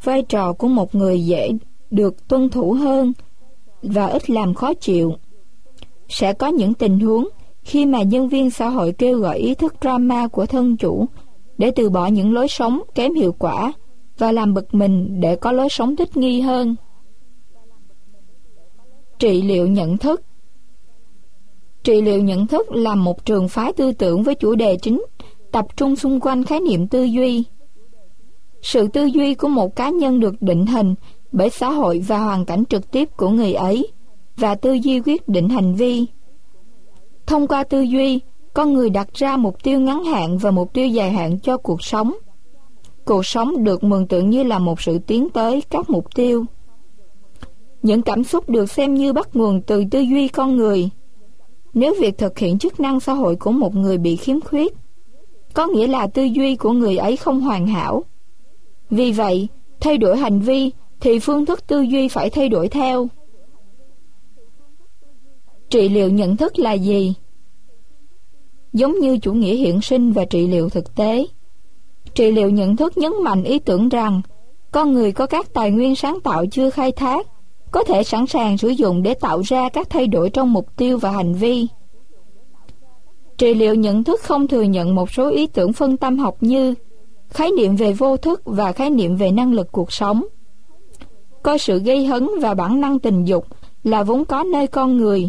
vai trò của một người dễ được tuân thủ hơn và ít làm khó chịu. Sẽ có những tình huống khi mà nhân viên xã hội kêu gọi ý thức drama của thân chủ để từ bỏ những lối sống kém hiệu quả và làm bực mình để có lối sống thích nghi hơn. Trị liệu nhận thức. Trị liệu nhận thức là một trường phái tư tưởng với chủ đề chính tập trung xung quanh khái niệm tư duy. Sự tư duy của một cá nhân được định hình bởi xã hội và hoàn cảnh trực tiếp của người ấy, và tư duy quyết định hành vi. Thông qua tư duy, con người đặt ra mục tiêu ngắn hạn và mục tiêu dài hạn cho cuộc sống. Cuộc sống được mường tượng như là một sự tiến tới các mục tiêu. Những cảm xúc được xem như bắt nguồn từ tư duy con người. Nếu việc thực hiện chức năng xã hội của một người bị khiếm khuyết, có nghĩa là tư duy của người ấy không hoàn hảo. Vì vậy, thay đổi hành vi thì phương thức tư duy phải thay đổi theo. Trị liệu nhận thức là gì? Giống như chủ nghĩa hiện sinh và trị liệu thực tế, trị liệu nhận thức nhấn mạnh ý tưởng rằng con người có các tài nguyên sáng tạo chưa khai thác, có thể sẵn sàng sử dụng để tạo ra các thay đổi trong mục tiêu và hành vi. Trị liệu nhận thức không thừa nhận một số ý tưởng phân tâm học như khái niệm về vô thức và khái niệm về năng lực cuộc sống. Coi sự gây hấn và bản năng tình dục là vốn có nơi con người.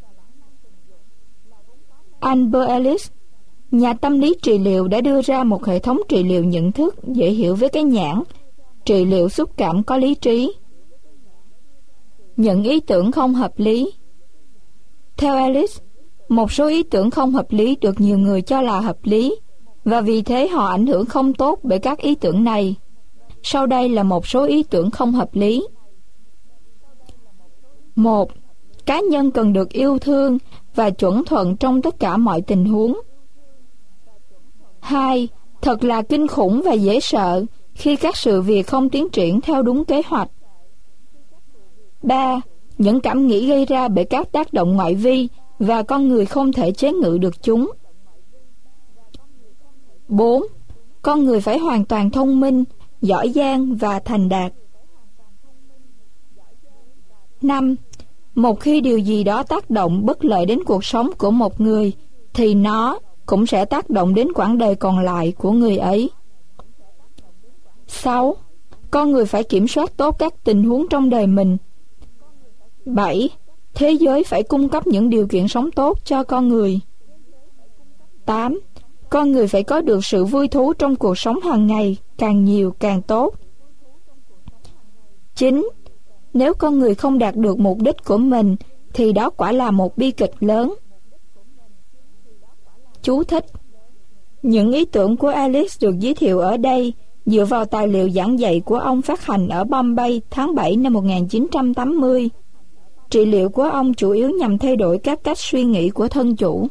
Albert Ellis, nhà tâm lý trị liệu, đã đưa ra một hệ thống trị liệu nhận thức dễ hiểu với cái nhãn trị liệu xúc cảm có lý trí. Những ý tưởng không hợp lý. Theo Ellis, một số ý tưởng không hợp lý được nhiều người cho là hợp lý, và vì thế họ ảnh hưởng không tốt bởi các ý tưởng này. Sau đây là một số ý tưởng không hợp lý. 1. Cá nhân cần được yêu thương và chuẩn thuận trong tất cả mọi tình huống. 2. Thật là kinh khủng và dễ sợ khi các sự việc không tiến triển theo đúng kế hoạch. 3. Những cảm nghĩ gây ra bởi các tác động ngoại vi và con người không thể chế ngự được chúng. 4. Con người phải hoàn toàn thông minh, giỏi giang và thành đạt. 5. Một khi điều gì đó tác động bất lợi đến cuộc sống của một người, thì nó cũng sẽ tác động đến quãng đời còn lại của người ấy. 6. Con người phải kiểm soát tốt các tình huống trong đời mình. 7. Thế giới phải cung cấp những điều kiện sống tốt cho con người. 8. Con người phải có được sự vui thú trong cuộc sống hàng ngày, càng nhiều càng tốt. 9. Nếu con người không đạt được mục đích của mình, thì đó quả là một bi kịch lớn. Chú thích: những ý tưởng của Alice được giới thiệu ở đây dựa vào tài liệu giảng dạy của ông phát hành ở Bombay tháng 7 năm 1980. Trị liệu của ông chủ yếu nhằm thay đổi các cách suy nghĩ của thân chủ.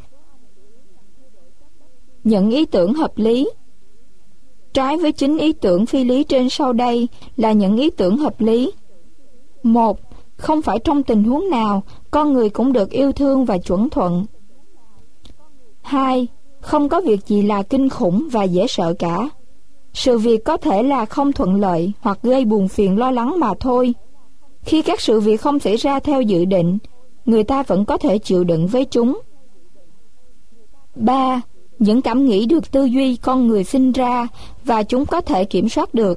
Những ý tưởng hợp lý. Trái với 9 ý tưởng phi lý trên sau đây là những ý tưởng hợp lý. 1. Không phải trong tình huống nào con người cũng được yêu thương và chuẩn thuận. 2. Không có việc gì là kinh khủng và dễ sợ cả. Sự việc có thể là không thuận lợi hoặc gây buồn phiền lo lắng mà thôi. Khi các sự việc không xảy ra theo dự định, người ta vẫn có thể chịu đựng với chúng. 3. Những cảm nghĩ được tư duy con người sinh ra và chúng có thể kiểm soát được.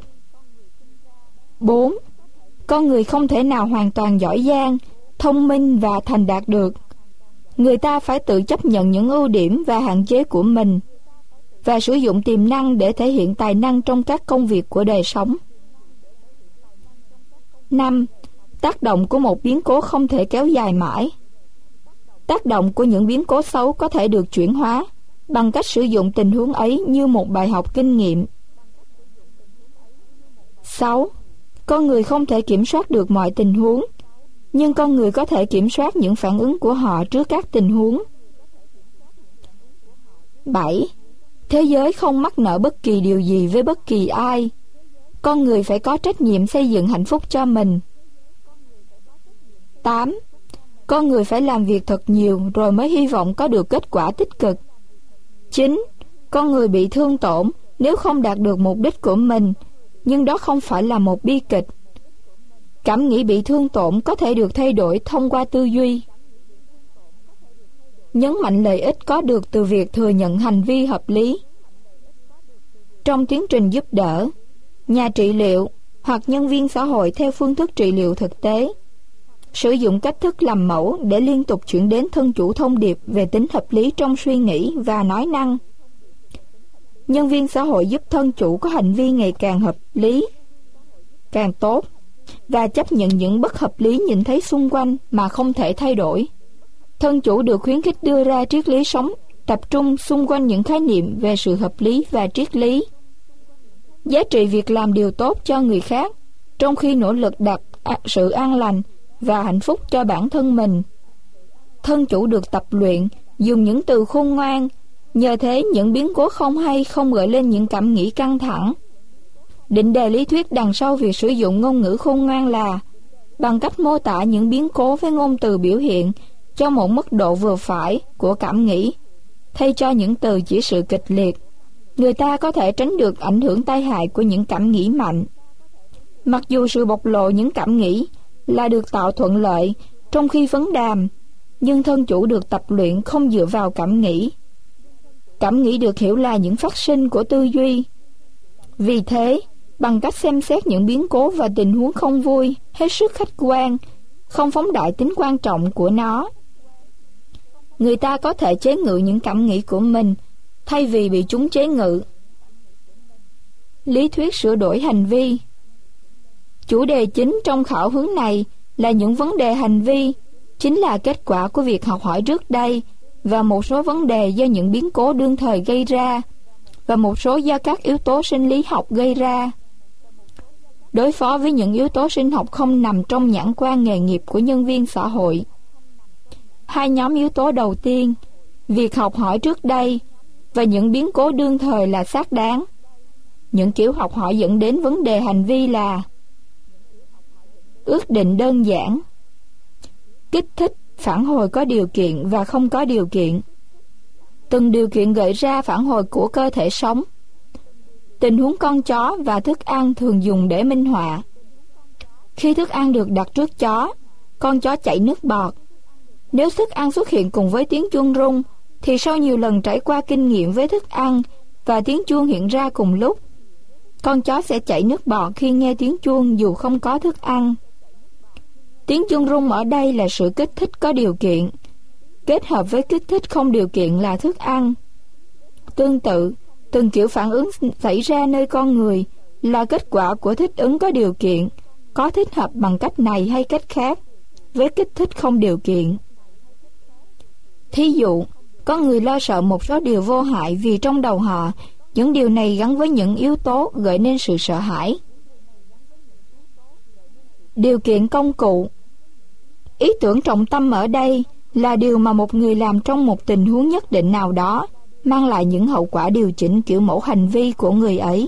4. Con người không thể nào hoàn toàn giỏi giang, thông minh và thành đạt được. Người ta phải tự chấp nhận những ưu điểm và hạn chế của mình và sử dụng tiềm năng để thể hiện tài năng trong các công việc của đời sống. 5. Tác động của một biến cố không thể kéo dài mãi. Tác động của những biến cố xấu có thể được chuyển hóa bằng cách sử dụng tình huống ấy như một bài học kinh nghiệm. 6. Con người không thể kiểm soát được mọi tình huống, nhưng con người có thể kiểm soát những phản ứng của họ trước các tình huống. 7. Thế giới không mắc nợ bất kỳ điều gì với bất kỳ ai. Con người phải có trách nhiệm xây dựng hạnh phúc cho mình. 8. Con người phải làm việc thật nhiều rồi mới hy vọng có được kết quả tích cực. 9. Con người bị thương tổn nếu không đạt được mục đích của mình, nhưng đó không phải là một bi kịch. Cảm nghĩ bị thương tổn có thể được thay đổi thông qua tư duy. Nhấn mạnh lợi ích có được từ việc thừa nhận hành vi hợp lý. Trong tiến trình giúp đỡ, nhà trị liệu hoặc nhân viên xã hội theo phương thức trị liệu thực tế sử dụng cách thức làm mẫu để liên tục chuyển đến thân chủ thông điệp về tính hợp lý trong suy nghĩ và nói năng. Nhân viên xã hội giúp thân chủ có hành vi ngày càng hợp lý, càng tốt, và chấp nhận những bất hợp lý nhìn thấy xung quanh mà không thể thay đổi. Thân chủ được khuyến khích đưa ra triết lý sống tập trung xung quanh những khái niệm về sự hợp lý và triết lý. Giá trị việc làm điều tốt cho người khác, trong khi nỗ lực đặt sự an lành và hạnh phúc cho bản thân mình. Thân chủ được tập luyện dùng những từ khôn ngoan, nhờ thế những biến cố không hay không gợi lên những cảm nghĩ căng thẳng. Định đề lý thuyết đằng sau việc sử dụng ngôn ngữ khôn ngoan là bằng cách mô tả những biến cố với ngôn từ biểu hiện cho một mức độ vừa phải của cảm nghĩ, thay cho những từ chỉ sự kịch liệt. Người ta có thể tránh được ảnh hưởng tai hại của những cảm nghĩ mạnh. Mặc dù sự bộc lộ những cảm nghĩ là được tạo thuận lợi trong khi vấn đàm, nhưng thân chủ được tập luyện không dựa vào cảm nghĩ. Cảm nghĩ được hiểu là những phát sinh của tư duy. Vì thế, bằng cách xem xét những biến cố và tình huống không vui hết sức khách quan, không phóng đại tính quan trọng của nó, người ta có thể chế ngự những cảm nghĩ của mình thay vì bị chúng chế ngự. Lý thuyết sửa đổi hành vi. Chủ đề chính trong khảo hướng này là những vấn đề hành vi, chính là kết quả của việc học hỏi trước đây, và một số vấn đề do những biến cố đương thời gây ra, và một số do các yếu tố sinh lý học gây ra. Đối phó với những yếu tố sinh học không nằm trong nhãn quan nghề nghiệp của nhân viên xã hội. Hai nhóm yếu tố đầu tiên, việc học hỏi trước đây và những biến cố đương thời là xác đáng. Những kiểu học hỏi dẫn đến vấn đề hành vi là ước định đơn giản, kích thích, phản hồi có điều kiện và không có điều kiện. Từng điều kiện gợi ra phản hồi của cơ thể sống. Tình huống con chó và thức ăn thường dùng để minh họa. Khi thức ăn được đặt trước chó, con chó chảy nước bọt. Nếu thức ăn xuất hiện cùng với tiếng chuông rung, thì sau nhiều lần trải qua kinh nghiệm với thức ăn và tiếng chuông hiện ra cùng lúc, con chó sẽ chảy nước bọt khi nghe tiếng chuông dù không có thức ăn. Tiếng chuông rung ở đây là sự kích thích có điều kiện, kết hợp với kích thích không điều kiện là thức ăn. Tương tự, từng kiểu phản ứng xảy ra nơi con người là kết quả của thích ứng có điều kiện, có thích hợp bằng cách này hay cách khác, với kích thích không điều kiện. Thí dụ, có người lo sợ một số điều vô hại vì trong đầu họ, những điều này gắn với những yếu tố gợi nên sự sợ hãi. Điều kiện công cụ. Ý tưởng trọng tâm ở đây là điều mà một người làm trong một tình huống nhất định nào đó, mang lại những hậu quả điều chỉnh kiểu mẫu hành vi của người ấy.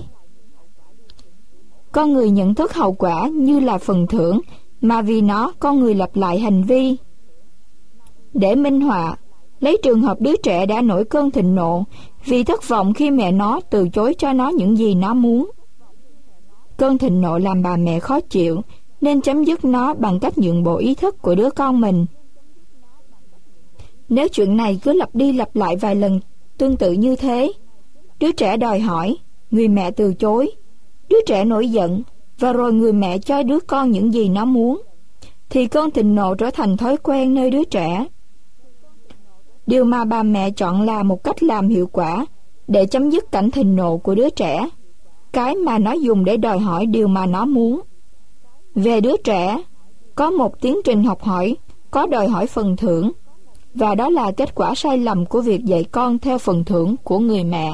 Con người nhận thức hậu quả như là phần thưởng mà vì nó con người lặp lại hành vi. Để minh họa, lấy trường hợp đứa trẻ đã nổi cơn thịnh nộ vì thất vọng khi mẹ nó từ chối cho nó những gì nó muốn. Cơn thịnh nộ làm bà mẹ khó chịu, nên chấm dứt nó bằng cách nhượng bộ ý thức của đứa con mình. Nếu chuyện này cứ lặp đi lặp lại vài lần tương tự như thế, đứa trẻ đòi hỏi, người mẹ từ chối, đứa trẻ nổi giận, và rồi người mẹ cho đứa con những gì nó muốn, thì cơn thịnh nộ trở thành thói quen nơi đứa trẻ. Điều mà bà mẹ chọn là một cách làm hiệu quả để chấm dứt cảnh thịnh nộ của đứa trẻ, cái mà nó dùng để đòi hỏi điều mà nó muốn. Về đứa trẻ, có một tiến trình học hỏi có đòi hỏi phần thưởng, và đó là kết quả sai lầm của việc dạy con theo phần thưởng của người mẹ.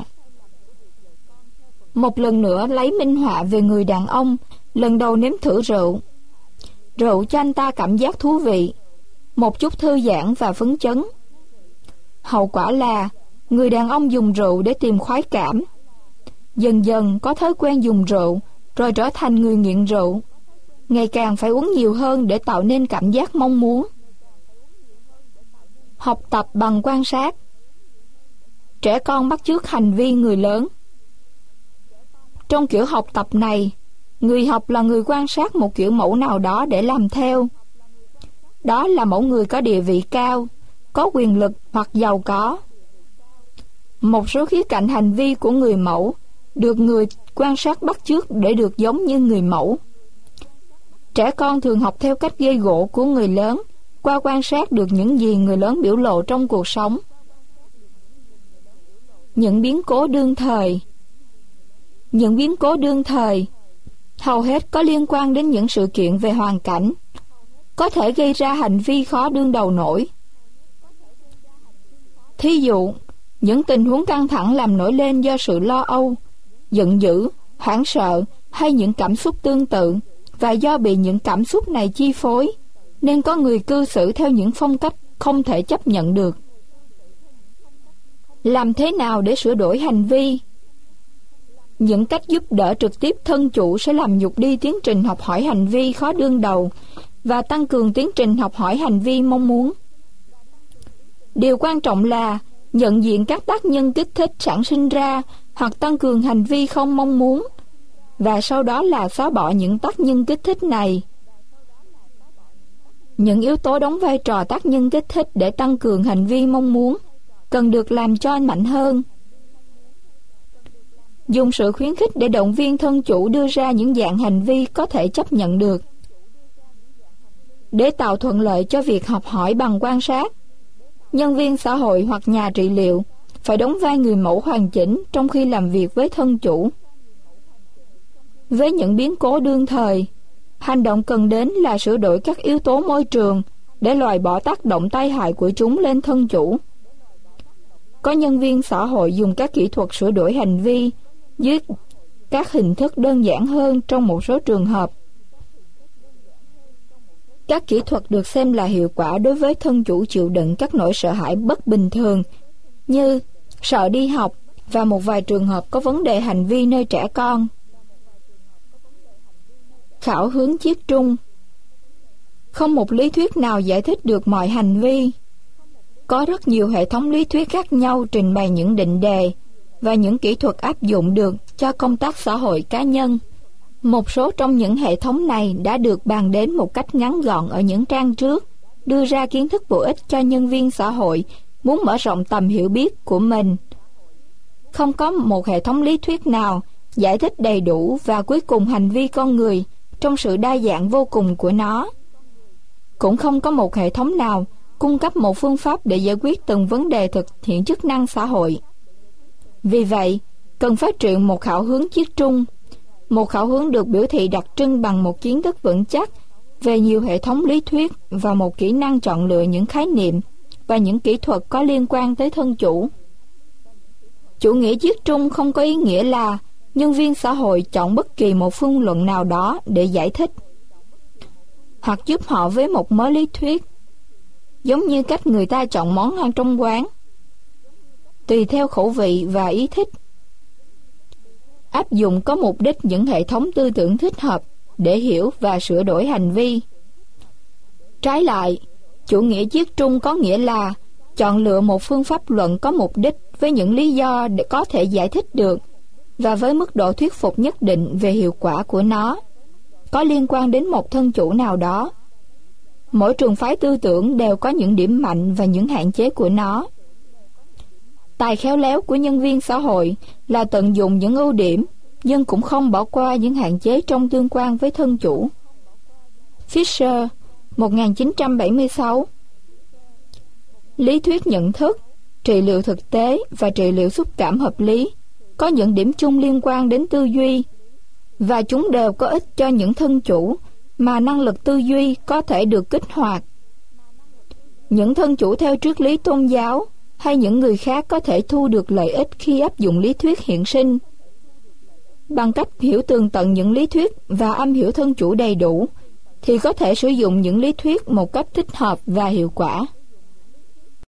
Một lần nữa lấy minh họa về người đàn ông lần đầu nếm thử rượu. Rượu cho anh ta cảm giác thú vị, một chút thư giãn và phấn chấn. Hậu quả là người đàn ông dùng rượu để tìm khoái cảm. Dần dần có thói quen dùng rượu, rồi trở thành người nghiện rượu, ngày càng phải uống nhiều hơn để tạo nên cảm giác mong muốn. Học tập bằng quan sát. Trẻ con bắt chước hành vi người lớn. Trong kiểu học tập này, Người học là người quan sát một kiểu mẫu nào đó để làm theo. Đó là mẫu người có địa vị cao, có quyền lực hoặc giàu có. Một số khía cạnh hành vi của người mẫu được người quan sát bắt chước để được giống như người mẫu. Trẻ con thường học theo cách gây gổ của người lớn qua quan sát được những gì người lớn biểu lộ trong cuộc sống. Những biến cố đương thời hầu hết có liên quan đến những sự kiện về hoàn cảnh, có thể gây ra hành vi khó đương đầu nổi. Thí dụ, những tình huống căng thẳng làm nổi lên do sự lo âu, giận dữ, hoảng sợ hay những cảm xúc tương tự, và do bị những cảm xúc này chi phối, nên có người cư xử theo những phong cách không thể chấp nhận được. Làm thế nào để sửa đổi hành vi? Những cách giúp đỡ trực tiếp thân chủ sẽ làm nhục đi tiến trình học hỏi hành vi khó đương đầu và tăng cường tiến trình học hỏi hành vi mong muốn. Điều quan trọng là nhận diện các tác nhân kích thích sản sinh ra hoặc tăng cường hành vi không mong muốn, và sau đó là xóa bỏ những tác nhân kích thích này. Những yếu tố đóng vai trò tác nhân kích thích để tăng cường hành vi mong muốn cần được làm cho mạnh hơn. Dùng sự khuyến khích để động viên thân chủ đưa ra những dạng hành vi có thể chấp nhận được. Để tạo thuận lợi cho việc học hỏi bằng quan sát, nhân viên xã hội hoặc nhà trị liệu phải đóng vai người mẫu hoàn chỉnh trong khi làm việc với thân chủ. Với những biến cố đương thời, hành động cần đến là sửa đổi các yếu tố môi trường để loại bỏ tác động tai hại của chúng lên thân chủ. Có nhân viên xã hội dùng các kỹ thuật sửa đổi hành vi dưới các hình thức đơn giản hơn trong một số trường hợp. Các kỹ thuật được xem là hiệu quả đối với thân chủ chịu đựng các nỗi sợ hãi bất bình thường như sợ đi học và một vài trường hợp có vấn đề hành vi nơi trẻ con. Khảo hướng chiết trung. Không một lý thuyết nào giải thích được mọi hành vi. Có rất nhiều hệ thống lý thuyết khác nhau trình bày những định đề và những kỹ thuật áp dụng được cho công tác xã hội cá nhân. Một số trong những hệ thống này đã được bàn đến một cách ngắn gọn ở những trang trước, đưa ra kiến thức bổ ích cho nhân viên xã hội muốn mở rộng tầm hiểu biết của mình. Không có một hệ thống lý thuyết nào giải thích đầy đủ và cuối cùng hành vi con người trong sự đa dạng vô cùng của nó. Cũng không có một hệ thống nào cung cấp một phương pháp để giải quyết từng vấn đề thực hiện chức năng xã hội. Vì vậy, cần phát triển một khảo hướng chiết trung. Một khảo hướng được biểu thị đặc trưng bằng một kiến thức vững chắc về nhiều hệ thống lý thuyết và một kỹ năng chọn lựa những khái niệm và những kỹ thuật có liên quan tới thân chủ. Chủ nghĩa chiết trung không có ý nghĩa là nhân viên xã hội chọn bất kỳ một phương luận nào đó để giải thích hoặc giúp họ với một mớ lý thuyết, giống như cách người ta chọn món ăn trong quán, tùy theo khẩu vị và ý thích. Áp dụng có mục đích những hệ thống tư tưởng thích hợp để hiểu và sửa đổi hành vi. Trái lại, chủ nghĩa chiết trung có nghĩa là chọn lựa một phương pháp luận có mục đích với những lý do để có thể giải thích được và với mức độ thuyết phục nhất định về hiệu quả của nó, có liên quan đến một thân chủ nào đó. Mỗi trường phái tư tưởng đều có những điểm mạnh và những hạn chế của nó. Tài khéo léo của nhân viên xã hội là tận dụng những ưu điểm, nhưng cũng không bỏ qua những hạn chế trong tương quan với thân chủ. Fisher, 1976. Lý thuyết nhận thức, trị liệu thực tế và trị liệu xúc cảm hợp lý có những điểm chung liên quan đến tư duy, và chúng đều có ích cho những thân chủ mà năng lực tư duy có thể được kích hoạt. Những thân chủ theo triết lý tôn giáo hay những người khác có thể thu được lợi ích khi áp dụng lý thuyết hiện sinh. Bằng cách hiểu tường tận những lý thuyết và am hiểu thân chủ đầy đủ, thì có thể sử dụng những lý thuyết một cách thích hợp và hiệu quả.